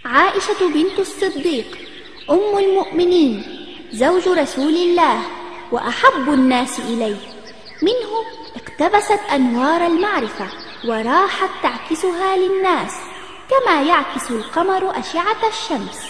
عائشة بنت الصديق أم المؤمنين، زوج رسول الله وأحب الناس إليه. منه اقتبست أنوار المعرفة وراحت تعكسها للناس كما يعكس القمر أشعة الشمس.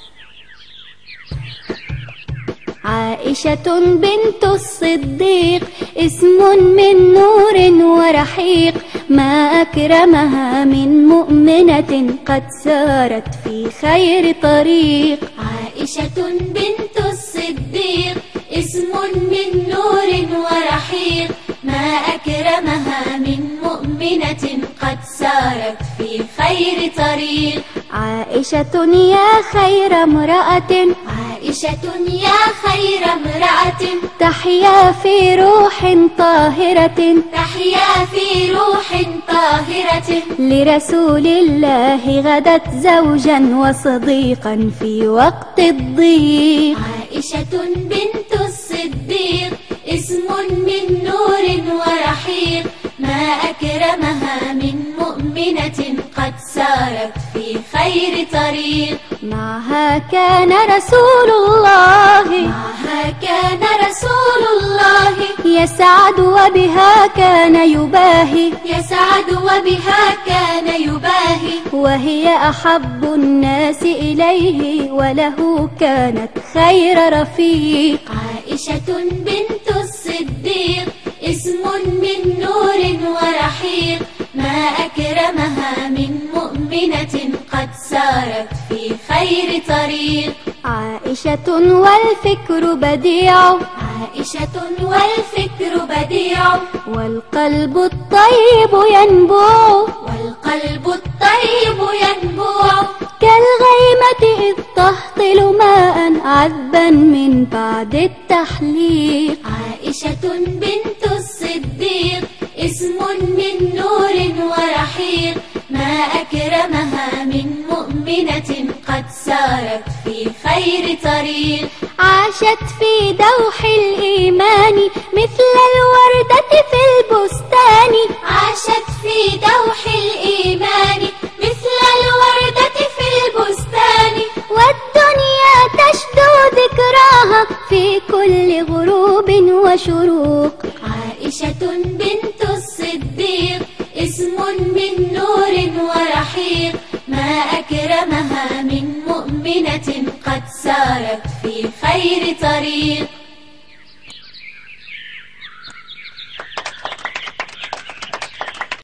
عائشة بنت الصديق اسم من نور ورحيق، ما أكرمها من مؤمنة قد سارت في خير طريق. عائشة بنت الصديق اسم من نور ورحيق، ما أكرمها من مؤمنة قد سارت في خير طريق. عائشة يا خير امرأة، عائشة يا خير امرأة، تحيا في روح طاهرة، تحيا في روح طاهرة، لرسول الله غدت زوجا وصديقا في وقت الضيق. عائشة بنت الصديق اسم من نور ورحيق، ما أكرمها من مؤمنة قد سارت في خير طريق. معها كان رسول الله، معها كان رسول الله، يسعد وبها كان يباهي، يسعد وبها كان يباهي، وهي أحب الناس إليه وله كانت خير رفيق. عائشة بنت الصديق اسم من نور ورحيق، ما أكرمها من مؤمنة قد سارت في خير طريق. عائشة والفكر بديع، عائشة والفكر بديع، والقلب الطيب ينبوع، والقلب الطيب ينبوع، كالغيمة إذ تهطل ماء عذبا من بعد التحليق. عائشة بنت الصديق اسم من نور ورحيق، ما أكرمها من مؤمنة قد سارت في خير طريق. عاشت في دوح الإيمان مثل الوردة في البستان، عاشت في دوح الإيمان مثل الوردة في البستان، والدنيا تشدو ذكراها في كل غروب وشروق. عائشة بنت الصديق اسم من نور ورحيق، ما أكرمها من مؤمنة قد سارت في خير طريق.